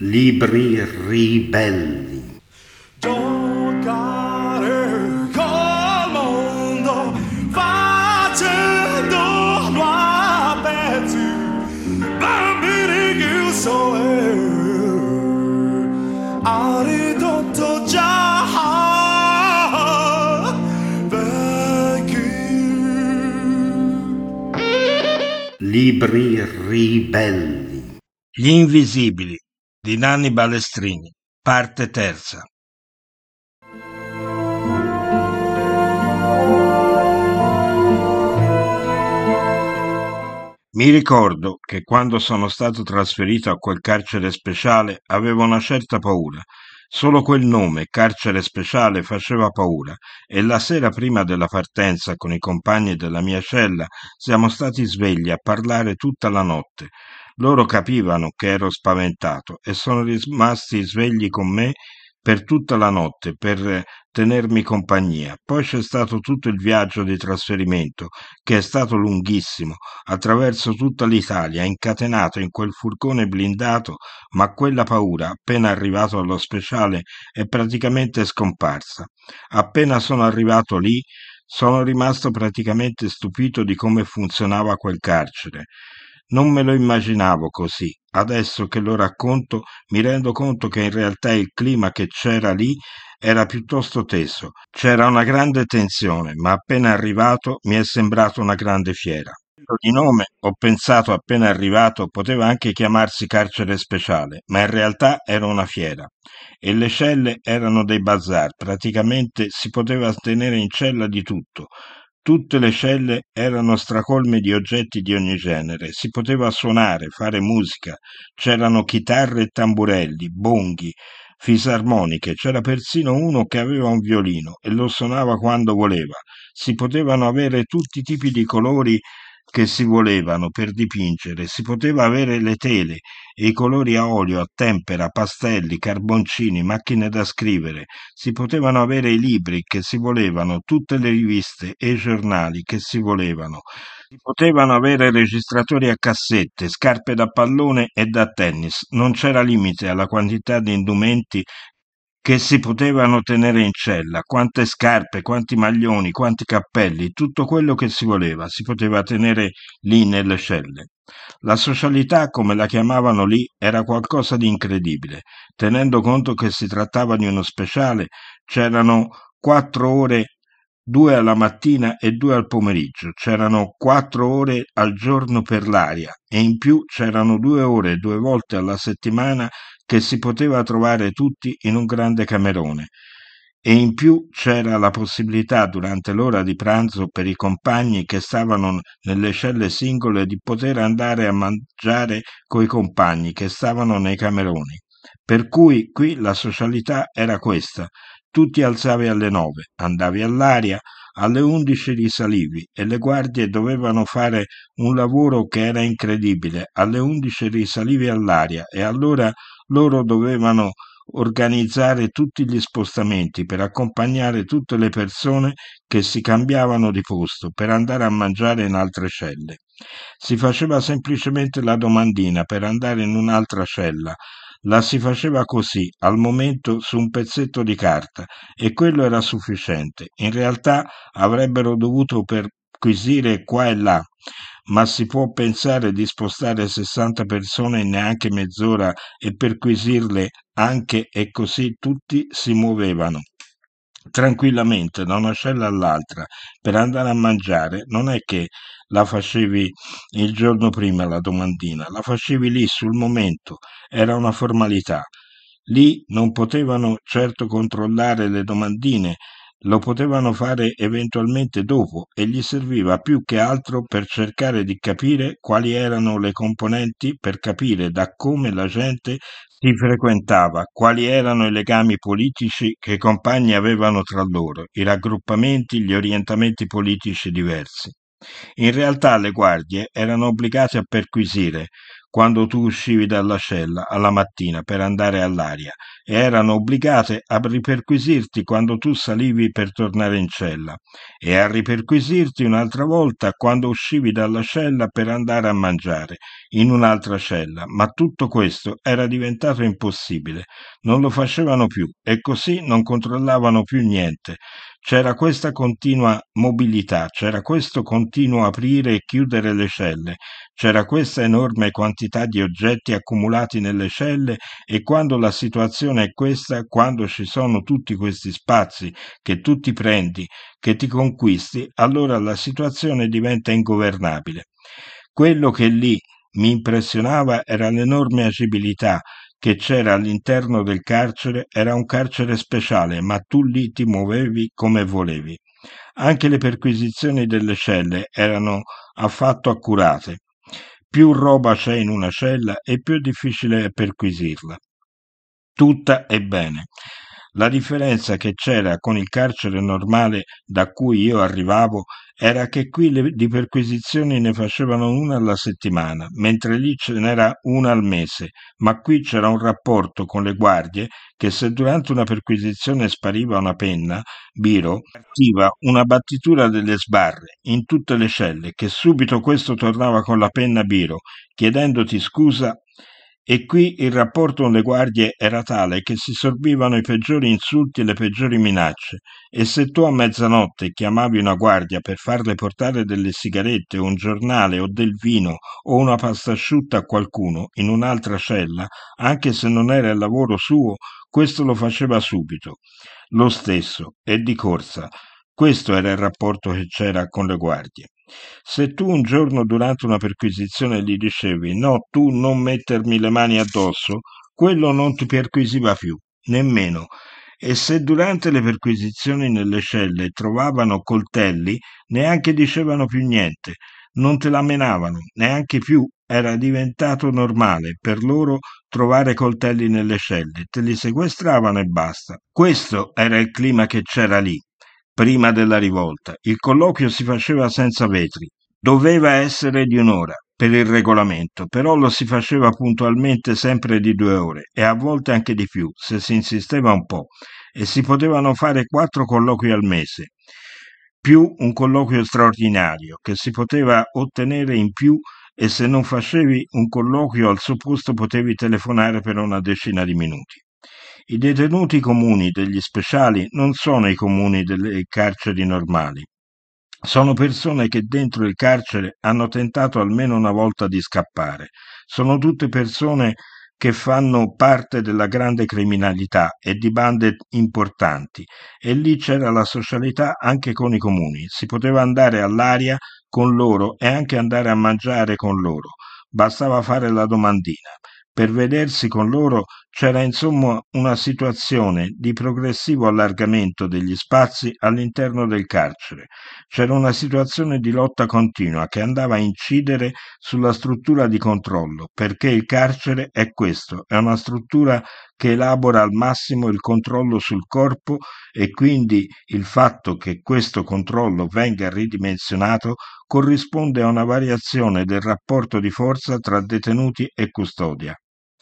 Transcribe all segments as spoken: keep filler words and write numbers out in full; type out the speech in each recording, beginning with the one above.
Libri ribelli. Giocare col mondo facendolo a pezzi, bambini chiusi ha ridotto già vecchi. Libri ribelli. Gli invisibili di Nanni Balestrini, parte terza. Mi ricordo che quando sono stato trasferito a quel carcere speciale avevo una certa paura. Solo quel nome, carcere speciale, faceva paura, e la sera prima della partenza con i compagni della mia cella siamo stati svegli a parlare tutta la notte. Loro capivano che ero spaventato e sono rimasti svegli con me per tutta la notte per tenermi compagnia. Poi c'è stato tutto il viaggio di trasferimento, che è stato lunghissimo, attraverso tutta l'Italia, incatenato in quel furgone blindato, ma quella paura, appena arrivato allo speciale, è praticamente scomparsa. Appena sono arrivato lì, sono rimasto praticamente stupito di come funzionava quel carcere. Non me lo immaginavo così. Adesso che lo racconto, mi rendo conto che in realtà il clima che c'era lì era piuttosto teso. C'era una grande tensione, ma appena arrivato mi è sembrato una grande fiera. Di nome, ho pensato appena arrivato, poteva anche chiamarsi carcere speciale, ma in realtà era una fiera. E le celle erano dei bazar, praticamente si poteva tenere in cella di tutto. Tutte le celle erano stracolme di oggetti di ogni genere, si poteva suonare, fare musica, c'erano chitarre e tamburelli, bonghi, fisarmoniche, c'era persino uno che aveva un violino e lo suonava quando voleva. Si potevano avere tutti i tipi di colori che si volevano per dipingere, si poteva avere le tele e i colori a olio, a tempera, pastelli, carboncini, macchine da scrivere, si potevano avere i libri che si volevano, tutte le riviste e i giornali che si volevano, si potevano avere registratori a cassette, scarpe da pallone e da tennis, non c'era limite alla quantità di indumenti che si potevano tenere in cella, quante scarpe, quanti maglioni, quanti cappelli, tutto quello che si voleva, si poteva tenere lì nelle celle. La socialità, come la chiamavano lì, era qualcosa di incredibile, tenendo conto che si trattava di uno speciale, c'erano quattro ore, due alla mattina e due al pomeriggio, c'erano quattro ore al giorno per l'aria e in più c'erano due ore due volte alla settimana che si poteva trovare tutti in un grande camerone. E in più c'era la possibilità durante l'ora di pranzo per i compagni che stavano nelle celle singole di poter andare a mangiare coi compagni che stavano nei cameroni. Per cui qui la socialità era questa. Tu ti alzavi alle nove, andavi all'aria, alle undici risalivi e le guardie dovevano fare un lavoro che era incredibile. Alle undici risalivi all'aria e allora loro dovevano organizzare tutti gli spostamenti per accompagnare tutte le persone che si cambiavano di posto per andare a mangiare in altre celle. Si faceva semplicemente la domandina per andare in un'altra cella. La si faceva così, al momento, su un pezzetto di carta, e quello era sufficiente. In realtà avrebbero dovuto perquisire qua e là, ma si può pensare di spostare sessanta persone in neanche mezz'ora e perquisirle anche e così tutti si muovevano tranquillamente da una cella all'altra per andare a mangiare. Non è che la facevi il giorno prima la domandina, la facevi lì sul momento, era una formalità. Lì non potevano certo controllare le domandine, lo potevano fare eventualmente dopo e gli serviva più che altro per cercare di capire quali erano le componenti, per capire da come la gente si frequentava, quali erano i legami politici che i compagni avevano tra loro, i raggruppamenti, gli orientamenti politici diversi. In realtà le guardie erano obbligate a perquisire quando tu uscivi dalla cella alla mattina per andare all'aria e erano obbligate a riperquisirti quando tu salivi per tornare in cella e a riperquisirti un'altra volta quando uscivi dalla cella per andare a mangiare in un'altra cella, ma tutto questo era diventato impossibile, non lo facevano più e così non controllavano più niente. C'era questa continua mobilità, c'era questo continuo aprire e chiudere le celle, c'era questa enorme quantità di oggetti accumulati nelle celle e quando la situazione è questa, quando ci sono tutti questi spazi che tu ti prendi, che ti conquisti, allora la situazione diventa ingovernabile. Quello che lì mi impressionava era l'enorme agibilità che c'era all'interno del carcere, era un carcere speciale, ma tu lì ti muovevi come volevi. Anche le perquisizioni delle celle erano affatto accurate. Più roba c'è in una cella e più è difficile perquisirla. Tutta è bene. La differenza che c'era con il carcere normale da cui io arrivavo era che qui le di perquisizioni ne facevano una alla settimana, mentre lì ce n'era una al mese, ma qui c'era un rapporto con le guardie che se durante una perquisizione spariva una penna, biro, partiva una battitura delle sbarre in tutte le celle, che subito questo tornava con la penna biro, chiedendoti scusa. E qui il rapporto con le guardie era tale che si sorbivano i peggiori insulti e le peggiori minacce, e se tu a mezzanotte chiamavi una guardia per farle portare delle sigarette o un giornale o del vino o una pasta asciutta a qualcuno in un'altra cella, anche se non era il lavoro suo, questo lo faceva subito, lo stesso, e di corsa. Questo era il rapporto che c'era con le guardie. Se tu un giorno durante una perquisizione gli dicevi no, tu non mettermi le mani addosso, quello non ti perquisiva più, nemmeno. E se durante le perquisizioni nelle celle trovavano coltelli, neanche dicevano più niente, non te la menavano, neanche più. Era diventato normale per loro trovare coltelli nelle celle, te li sequestravano e basta. Questo era il clima che c'era lì. Prima della rivolta, il colloquio si faceva senza vetri. Doveva essere di un'ora per il regolamento, però lo si faceva puntualmente sempre di due ore e a volte anche di più, se si insisteva un po', e si potevano fare quattro colloqui al mese, più un colloquio straordinario che si poteva ottenere in più e se non facevi un colloquio al suo posto potevi telefonare per una decina di minuti. I detenuti comuni degli speciali non sono i comuni delle carceri normali. Sono persone che dentro il carcere hanno tentato almeno una volta di scappare. Sono tutte persone che fanno parte della grande criminalità e di bande importanti. E lì c'era la socialità anche con i comuni. Si poteva andare all'aria con loro e anche andare a mangiare con loro. Bastava fare la domandina. Per vedersi con loro c'era insomma una situazione di progressivo allargamento degli spazi all'interno del carcere. C'era una situazione di lotta continua che andava a incidere sulla struttura di controllo, perché il carcere è questo, è una struttura che elabora al massimo il controllo sul corpo e quindi il fatto che questo controllo venga ridimensionato corrisponde a una variazione del rapporto di forza tra detenuti e custodia.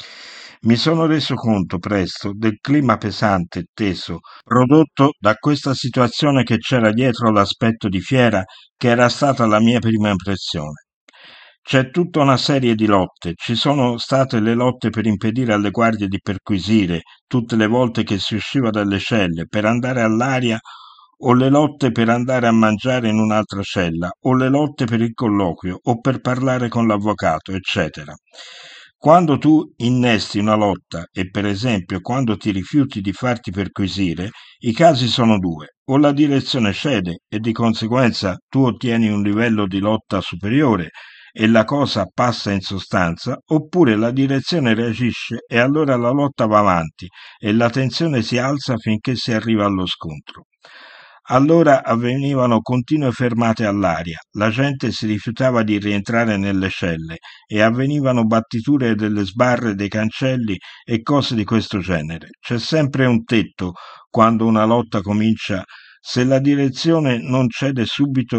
Mi sono reso conto presto del clima pesante e teso prodotto da questa situazione che c'era dietro l'aspetto di fiera che era stata la mia prima impressione. C'è tutta una serie di lotte, ci sono state le lotte per impedire alle guardie di perquisire tutte le volte che si usciva dalle celle, per andare all'aria o le lotte per andare a mangiare in un'altra cella, o le lotte per il colloquio, o per parlare con l'avvocato, eccetera. Quando tu innesti una lotta e per esempio quando ti rifiuti di farti perquisire, i casi sono due. O la direzione cede e di conseguenza tu ottieni un livello di lotta superiore e la cosa passa in sostanza, oppure la direzione reagisce e allora la lotta va avanti e la tensione si alza finché si arriva allo scontro. Allora avvenivano continue fermate all'aria, la gente si rifiutava di rientrare nelle celle e avvenivano battiture delle sbarre, dei cancelli e cose di questo genere. C'è sempre un tetto quando una lotta comincia. Se la direzione non cede subito,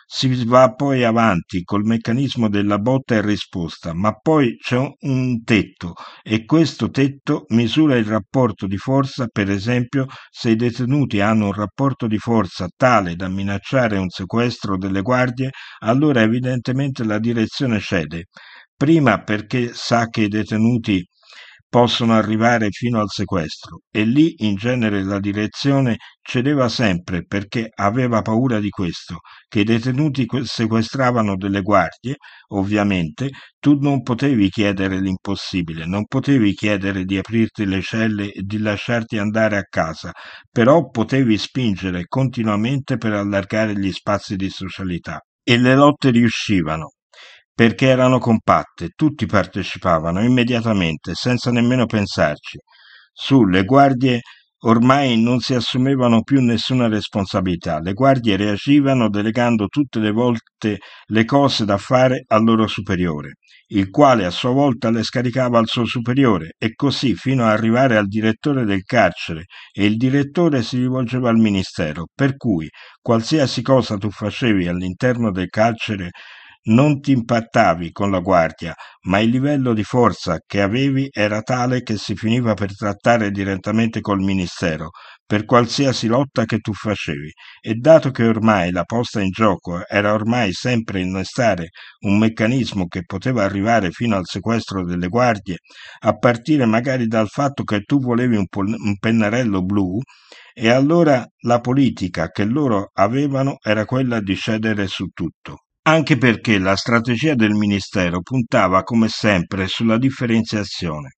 Si va poi avanti col meccanismo della botta e risposta, ma poi c'è un, un tetto e questo tetto misura il rapporto di forza, per esempio, se i detenuti hanno un rapporto di forza tale da minacciare un sequestro delle guardie, allora evidentemente la direzione cede. Prima perché sa che i detenuti possono arrivare fino al sequestro e lì in genere la direzione cedeva sempre perché aveva paura di questo, che i detenuti que- sequestravano delle guardie, ovviamente tu non potevi chiedere l'impossibile, non potevi chiedere di aprirti le celle e di lasciarti andare a casa, però potevi spingere continuamente per allargare gli spazi di socialità. E le lotte riuscivano perché erano compatte, tutti partecipavano immediatamente, senza nemmeno pensarci. Su, le guardie ormai non si assumevano più nessuna responsabilità, le guardie reagivano delegando tutte le volte le cose da fare al loro superiore, il quale a sua volta le scaricava al suo superiore e così fino ad arrivare al direttore del carcere e il direttore si rivolgeva al ministero, per cui qualsiasi cosa tu facevi all'interno del carcere non ti impattavi con la guardia, ma il livello di forza che avevi era tale che si finiva per trattare direttamente col ministero per qualsiasi lotta che tu facevi. E dato che ormai la posta in gioco era ormai sempre innestare un meccanismo che poteva arrivare fino al sequestro delle guardie, a partire magari dal fatto che tu volevi un, pol- un pennarello blu, e allora la politica che loro avevano era quella di cedere su tutto. Anche perché la strategia del ministero puntava come sempre sulla differenziazione,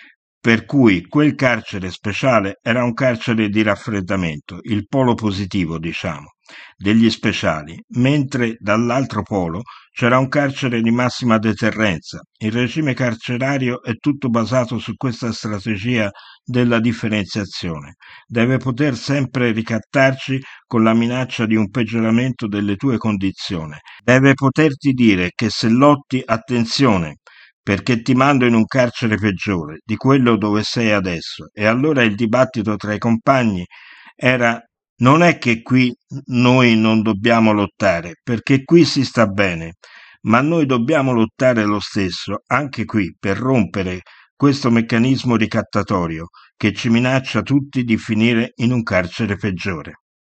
per cui quel carcere speciale era un carcere di raffreddamento, il polo positivo, diciamo, degli speciali, mentre dall'altro polo c'era un carcere di massima deterrenza. Il regime carcerario è tutto basato su questa strategia della differenziazione. Deve poter sempre ricattarci con la minaccia di un peggioramento delle tue condizioni. Deve poterti dire che se lotti, attenzione, perché ti mando in un carcere peggiore di quello dove sei adesso. E allora il dibattito tra i compagni era: non è che qui noi non dobbiamo lottare, perché qui si sta bene, ma noi dobbiamo lottare lo stesso, anche qui, per rompere questo meccanismo ricattatorio che ci minaccia tutti di finire in un carcere peggiore.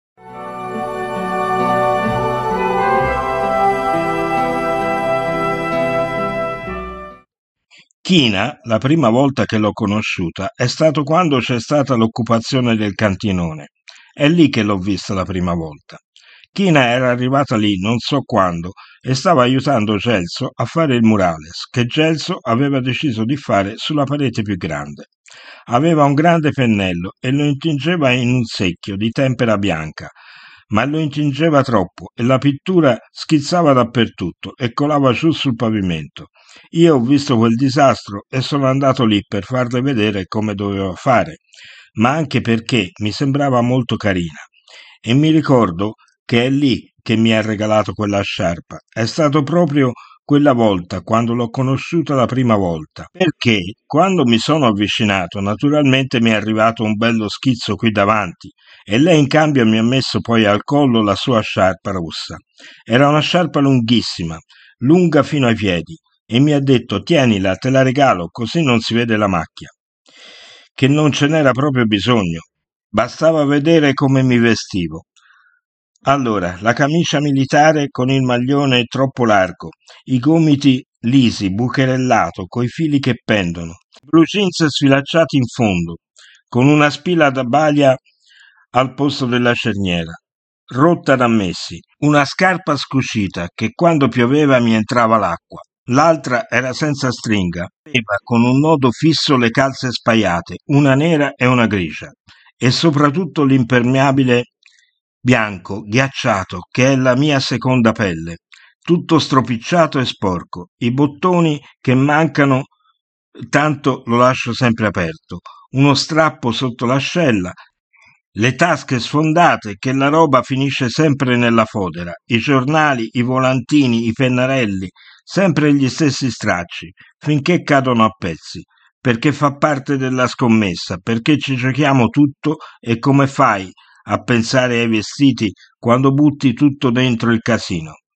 China, la prima volta che l'ho conosciuta, è stato quando c'è stata l'occupazione del cantinone. È lì che l'ho vista la prima volta. China era arrivata lì non so quando e stava aiutando Gelso a fare il murales che Gelso aveva deciso di fare sulla parete più grande. Aveva un grande pennello e lo intingeva in un secchio di tempera bianca, ma lo intingeva troppo e la pittura schizzava dappertutto e colava giù sul pavimento. Io ho visto quel disastro e sono andato lì per farle vedere come doveva fare, ma anche perché mi sembrava molto carina. E mi ricordo che è lì che mi ha regalato quella sciarpa. È stato proprio quella volta, quando l'ho conosciuta la prima volta, perché quando mi sono avvicinato, naturalmente mi è arrivato un bello schizzo qui davanti, e lei in cambio mi ha messo poi al collo la sua sciarpa rossa. Era una sciarpa lunghissima, lunga fino ai piedi, e mi ha detto: tienila, te la regalo, così non si vede la macchia. Che non ce n'era proprio bisogno, bastava vedere come mi vestivo. Allora, la camicia militare con il maglione troppo largo, i gomiti lisi, bucherellato, coi fili che pendono, blue jeans sfilacciati in fondo, con una spilla da baglia al posto della cerniera, rotta da messi, una scarpa scucita che quando pioveva mi entrava l'acqua. L'altra era senza stringa, aveva con un nodo fisso le calze spaiate, una nera e una grigia, e soprattutto l'impermeabile bianco, ghiacciato, che è la mia seconda pelle, tutto stropicciato e sporco, i bottoni che mancano, tanto lo lascio sempre aperto, uno strappo sotto l'ascella, le tasche sfondate che la roba finisce sempre nella fodera, i giornali, i volantini, i pennarelli, sempre gli stessi stracci, finché cadono a pezzi, perché fa parte della scommessa, perché ci giochiamo tutto e come fai a pensare ai vestiti quando butti tutto dentro il casino?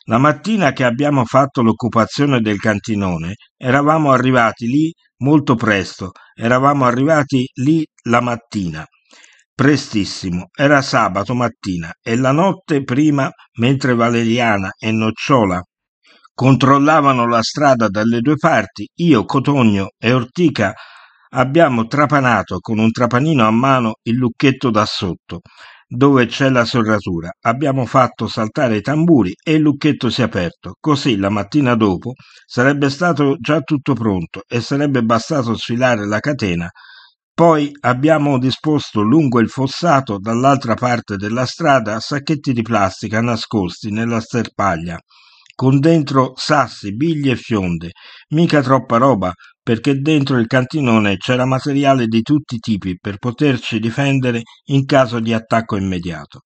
La mattina che abbiamo fatto l'occupazione del cantinone, eravamo arrivati lì molto presto, eravamo arrivati lì la mattina, prestissimo, era sabato mattina e la notte prima, mentre Valeriana e Nocciola controllavano la strada dalle due parti, io, Cotogno e Ortica abbiamo trapanato con un trapanino a mano il lucchetto da sotto, dove c'è la serratura. Abbiamo fatto saltare i tamburi e il lucchetto si è aperto. Così la mattina dopo sarebbe stato già tutto pronto e sarebbe bastato sfilare la catena. Poi abbiamo disposto lungo il fossato dall'altra parte della strada sacchetti di plastica nascosti nella sterpaglia, con dentro sassi, biglie e fionde, mica troppa roba, perché dentro il cantinone c'era materiale di tutti i tipi per poterci difendere in caso di attacco immediato.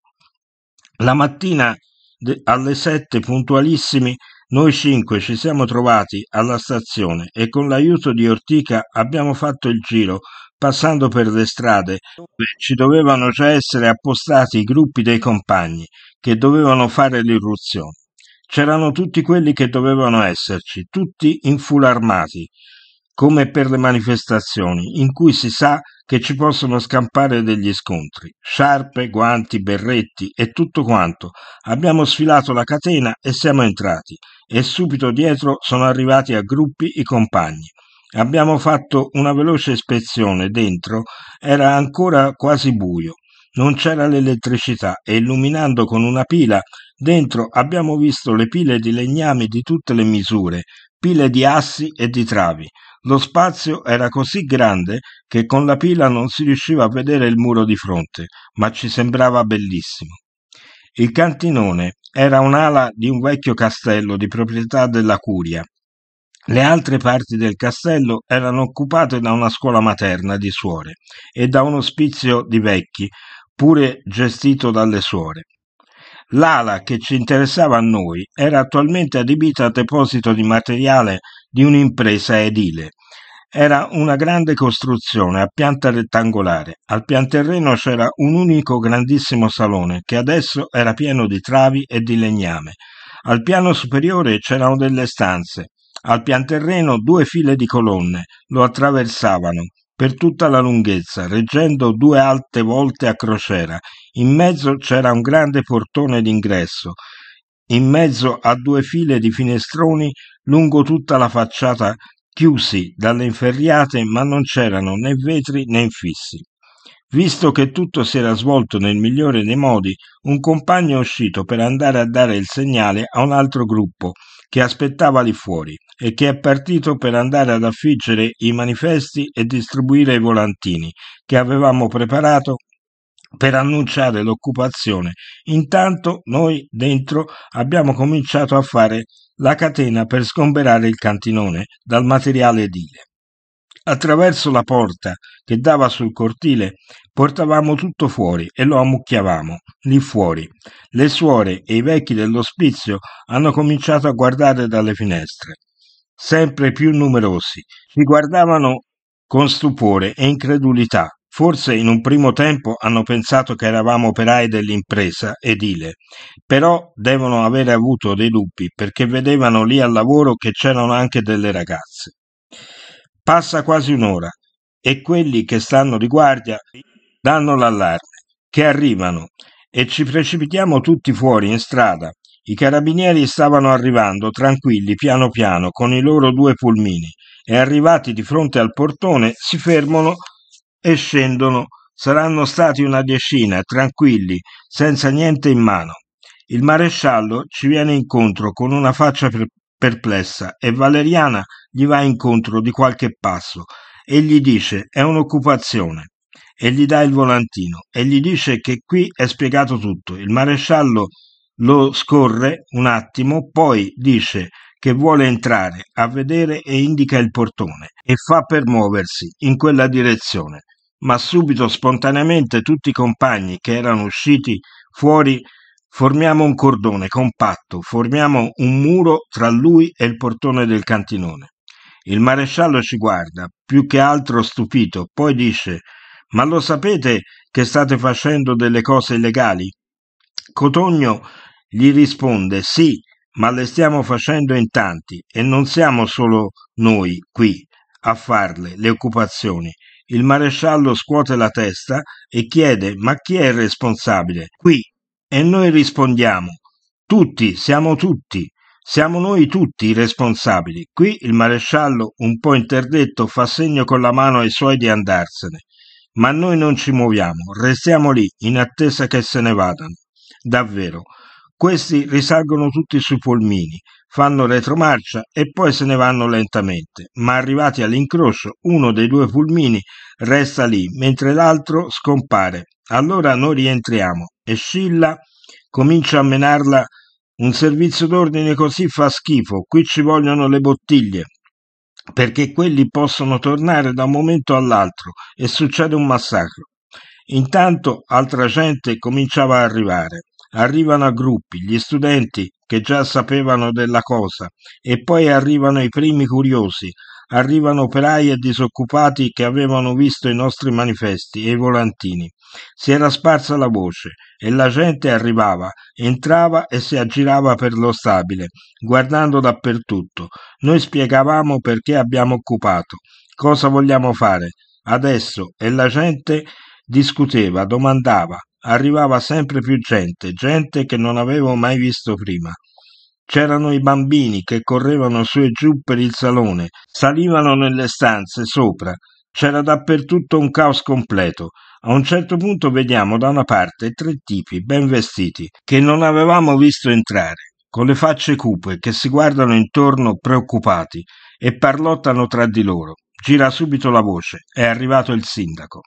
La mattina de- alle sette puntualissimi noi cinque ci siamo trovati alla stazione e con l'aiuto di Ortica abbiamo fatto il giro passando per le strade dove ci dovevano già essere appostati i gruppi dei compagni che dovevano fare l'irruzione. C'erano tutti quelli che dovevano esserci, tutti in full armati, come per le manifestazioni, in cui si sa che ci possono scampare degli scontri. Sciarpe, guanti, berretti e tutto quanto. Abbiamo sfilato la catena e siamo entrati, e subito dietro sono arrivati a gruppi i compagni. Abbiamo fatto una veloce ispezione dentro, era ancora quasi buio. Non c'era l'elettricità e illuminando con una pila, dentro abbiamo visto le pile di legnami di tutte le misure, pile di assi e di travi. Lo spazio era così grande che con la pila non si riusciva a vedere il muro di fronte, ma ci sembrava bellissimo. Il cantinone era un'ala di un vecchio castello di proprietà della curia. Le altre parti del castello erano occupate da una scuola materna di suore e da un ospizio di vecchi, pure gestito dalle suore. L'ala che ci interessava a noi era attualmente adibita a deposito di materiale di un'impresa edile. Era una grande costruzione a pianta rettangolare. Al pian terreno c'era un unico grandissimo salone che adesso era pieno di travi e di legname. Al piano superiore c'erano delle stanze. Al pian terreno due file di colonne lo attraversavano per tutta la lunghezza, reggendo due alte volte a crociera. In mezzo c'era un grande portone d'ingresso, in mezzo a due file di finestroni lungo tutta la facciata, chiusi dalle inferriate, ma non c'erano né vetri né infissi. Visto che tutto si era svolto nel migliore dei modi, un compagno è uscito per andare a dare il segnale a un altro gruppo che aspettava lì fuori e che è partito per andare ad affiggere i manifesti e distribuire i volantini che avevamo preparato per annunciare l'occupazione. Intanto noi dentro abbiamo cominciato a fare la catena per sgomberare il cantinone dal materiale edile. Attraverso la porta che dava sul cortile portavamo tutto fuori e lo ammucchiavamo lì fuori. Le suore e i vecchi dell'ospizio hanno cominciato a guardare dalle finestre, sempre più numerosi. Ci guardavano con stupore e incredulità. Forse in un primo tempo hanno pensato che eravamo operai dell'impresa edile, però devono avere avuto dei dubbi perché vedevano lì al lavoro che c'erano anche delle ragazze. Passa quasi un'ora e quelli che stanno di guardia danno l'allarme, che arrivano e ci precipitiamo tutti fuori in strada. I carabinieri stavano arrivando tranquilli piano piano con i loro due pulmini e arrivati di fronte al portone si fermano e scendono. Saranno stati una decina, tranquilli, senza niente in mano. Il maresciallo ci viene incontro con una faccia per- perplessa e Valeriana gli va incontro di qualche passo e gli dice è un'occupazione e gli dà il volantino e gli dice che qui è spiegato tutto. Il maresciallo lo scorre un attimo, poi dice che vuole entrare a vedere e indica il portone e fa per muoversi in quella direzione, ma subito spontaneamente tutti i compagni che erano usciti fuori formiamo un cordone compatto, formiamo un muro tra lui e il portone del cantinone. Il maresciallo ci guarda, più che altro stupito, poi dice «Ma lo sapete che state facendo delle cose illegali?» Cotogno gli risponde «Sì, ma le stiamo facendo in tanti e non siamo solo noi qui a farle, le occupazioni. Il maresciallo scuote la testa e chiede: ma chi è il responsabile? Qui. E noi rispondiamo: tutti, siamo tutti. Siamo noi tutti i responsabili. Qui il maresciallo, un po' interdetto, fa segno con la mano ai suoi di andarsene. Ma noi non ci muoviamo, restiamo lì, in attesa che se ne vadano. Davvero. Questi risalgono tutti sui polmini, fanno retromarcia e poi se ne vanno lentamente, ma arrivati all'incrocio uno dei due pulmini resta lì, mentre l'altro scompare. Allora noi rientriamo e Scilla comincia a menarla. Un servizio d'ordine così fa schifo, qui ci vogliono le bottiglie, perché quelli possono tornare da un momento all'altro e succede un massacro. Intanto altra gente cominciava a arrivare. Arrivano a gruppi, gli studenti che già sapevano della cosa, e poi arrivano i primi curiosi, arrivano operai e disoccupati che avevano visto i nostri manifesti e i volantini. Si era sparsa la voce e la gente arrivava, entrava e si aggirava per lo stabile, guardando dappertutto. Noi spiegavamo perché abbiamo occupato, cosa vogliamo fare adesso, e la gente discuteva, domandava. Arrivava sempre più gente, gente che non avevo mai visto prima. C'erano i bambini che correvano su e giù per il salone, salivano nelle stanze sopra. C'era dappertutto un caos completo. A un certo punto vediamo da una parte tre tipi ben vestiti che non avevamo visto entrare, con le facce cupe che si guardano intorno preoccupati e parlottano tra di loro. Gira subito la voce: è arrivato il sindaco.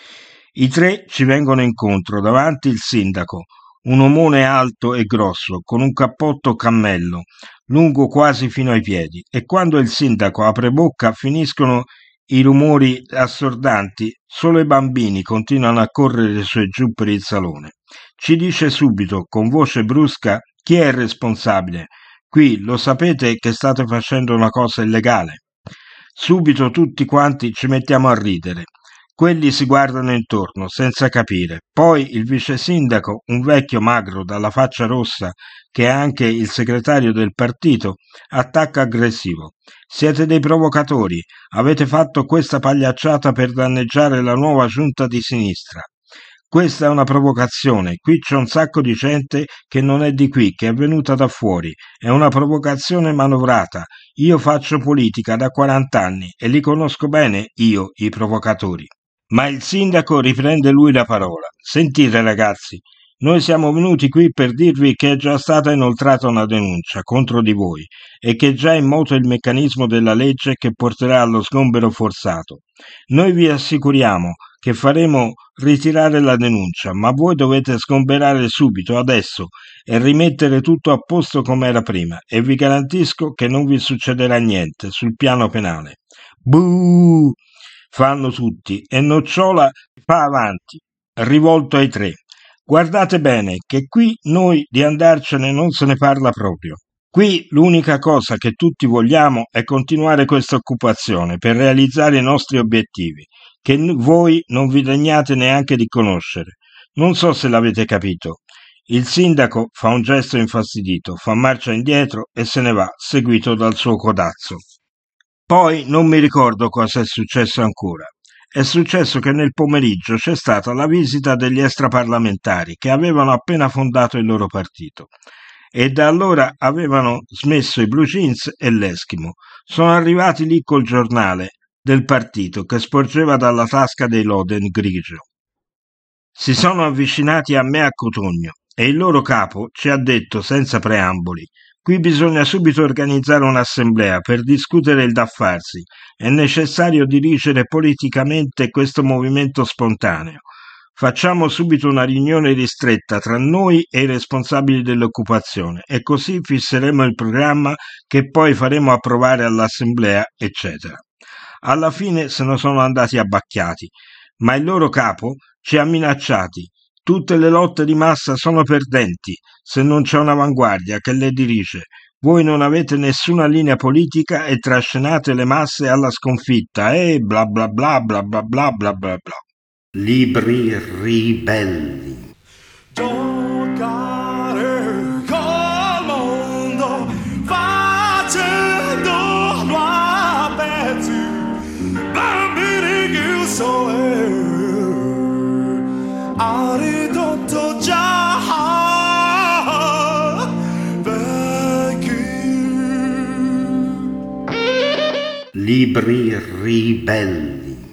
I tre ci vengono incontro, davanti il sindaco, un omone alto e grosso, con un cappotto cammello, lungo quasi fino ai piedi, e quando il sindaco apre bocca finiscono i rumori assordanti, solo i bambini continuano a correre su e giù per il salone. Ci dice subito, con voce brusca, chi è il responsabile. Qui lo sapete che state facendo una cosa illegale. Subito tutti quanti ci mettiamo a ridere. Quelli si guardano intorno, senza capire. Poi il vice sindaco, un vecchio magro dalla faccia rossa, che è anche il segretario del partito, attacca aggressivo. Siete dei provocatori, avete fatto questa pagliacciata per danneggiare la nuova giunta di sinistra. Questa è una provocazione, qui c'è un sacco di gente che non è di qui, che è venuta da fuori. È una provocazione manovrata. Io faccio politica da quarant'anni e li conosco bene io, i provocatori. Ma il sindaco riprende lui la parola. Sentite ragazzi, noi siamo venuti qui per dirvi che è già stata inoltrata una denuncia contro di voi e che è già in moto il meccanismo della legge che porterà allo sgombero forzato. Noi vi assicuriamo che faremo ritirare la denuncia, ma voi dovete sgomberare subito, adesso, e rimettere tutto a posto come era prima, e vi garantisco che non vi succederà niente sul piano penale. Buh! Fanno tutti, e Nocciola fa avanti, rivolto ai tre. Guardate bene che qui noi di andarcene non se ne parla proprio. Qui l'unica cosa che tutti vogliamo è continuare questa occupazione per realizzare i nostri obiettivi, che voi non vi degnate neanche di conoscere. Non so se l'avete capito. Il sindaco fa un gesto infastidito, fa marcia indietro e se ne va, seguito dal suo codazzo. Poi non mi ricordo cosa è successo ancora. È successo che nel pomeriggio c'è stata la visita degli extraparlamentari che avevano appena fondato il loro partito e da allora avevano smesso i blue jeans e l'Eskimo. Sono arrivati lì col giornale del partito che sporgeva dalla tasca dei Loden grigio. Si sono avvicinati a me a Cotogno e il loro capo ci ha detto senza preamboli: qui bisogna subito organizzare un'assemblea per discutere il da farsi. È necessario dirigere politicamente questo movimento spontaneo. Facciamo subito una riunione ristretta tra noi e i responsabili dell'occupazione e così fisseremo il programma che poi faremo approvare all'assemblea, eccetera. Alla fine se ne sono andati abbacchiati, ma il loro capo ci ha minacciati. Tutte le lotte di massa sono perdenti se non c'è un'avanguardia che le dirige. Voi non avete nessuna linea politica e trascinate le masse alla sconfitta e bla bla bla bla bla bla bla bla bla. Libri ribelli. Giocare col mondo libri ribelli.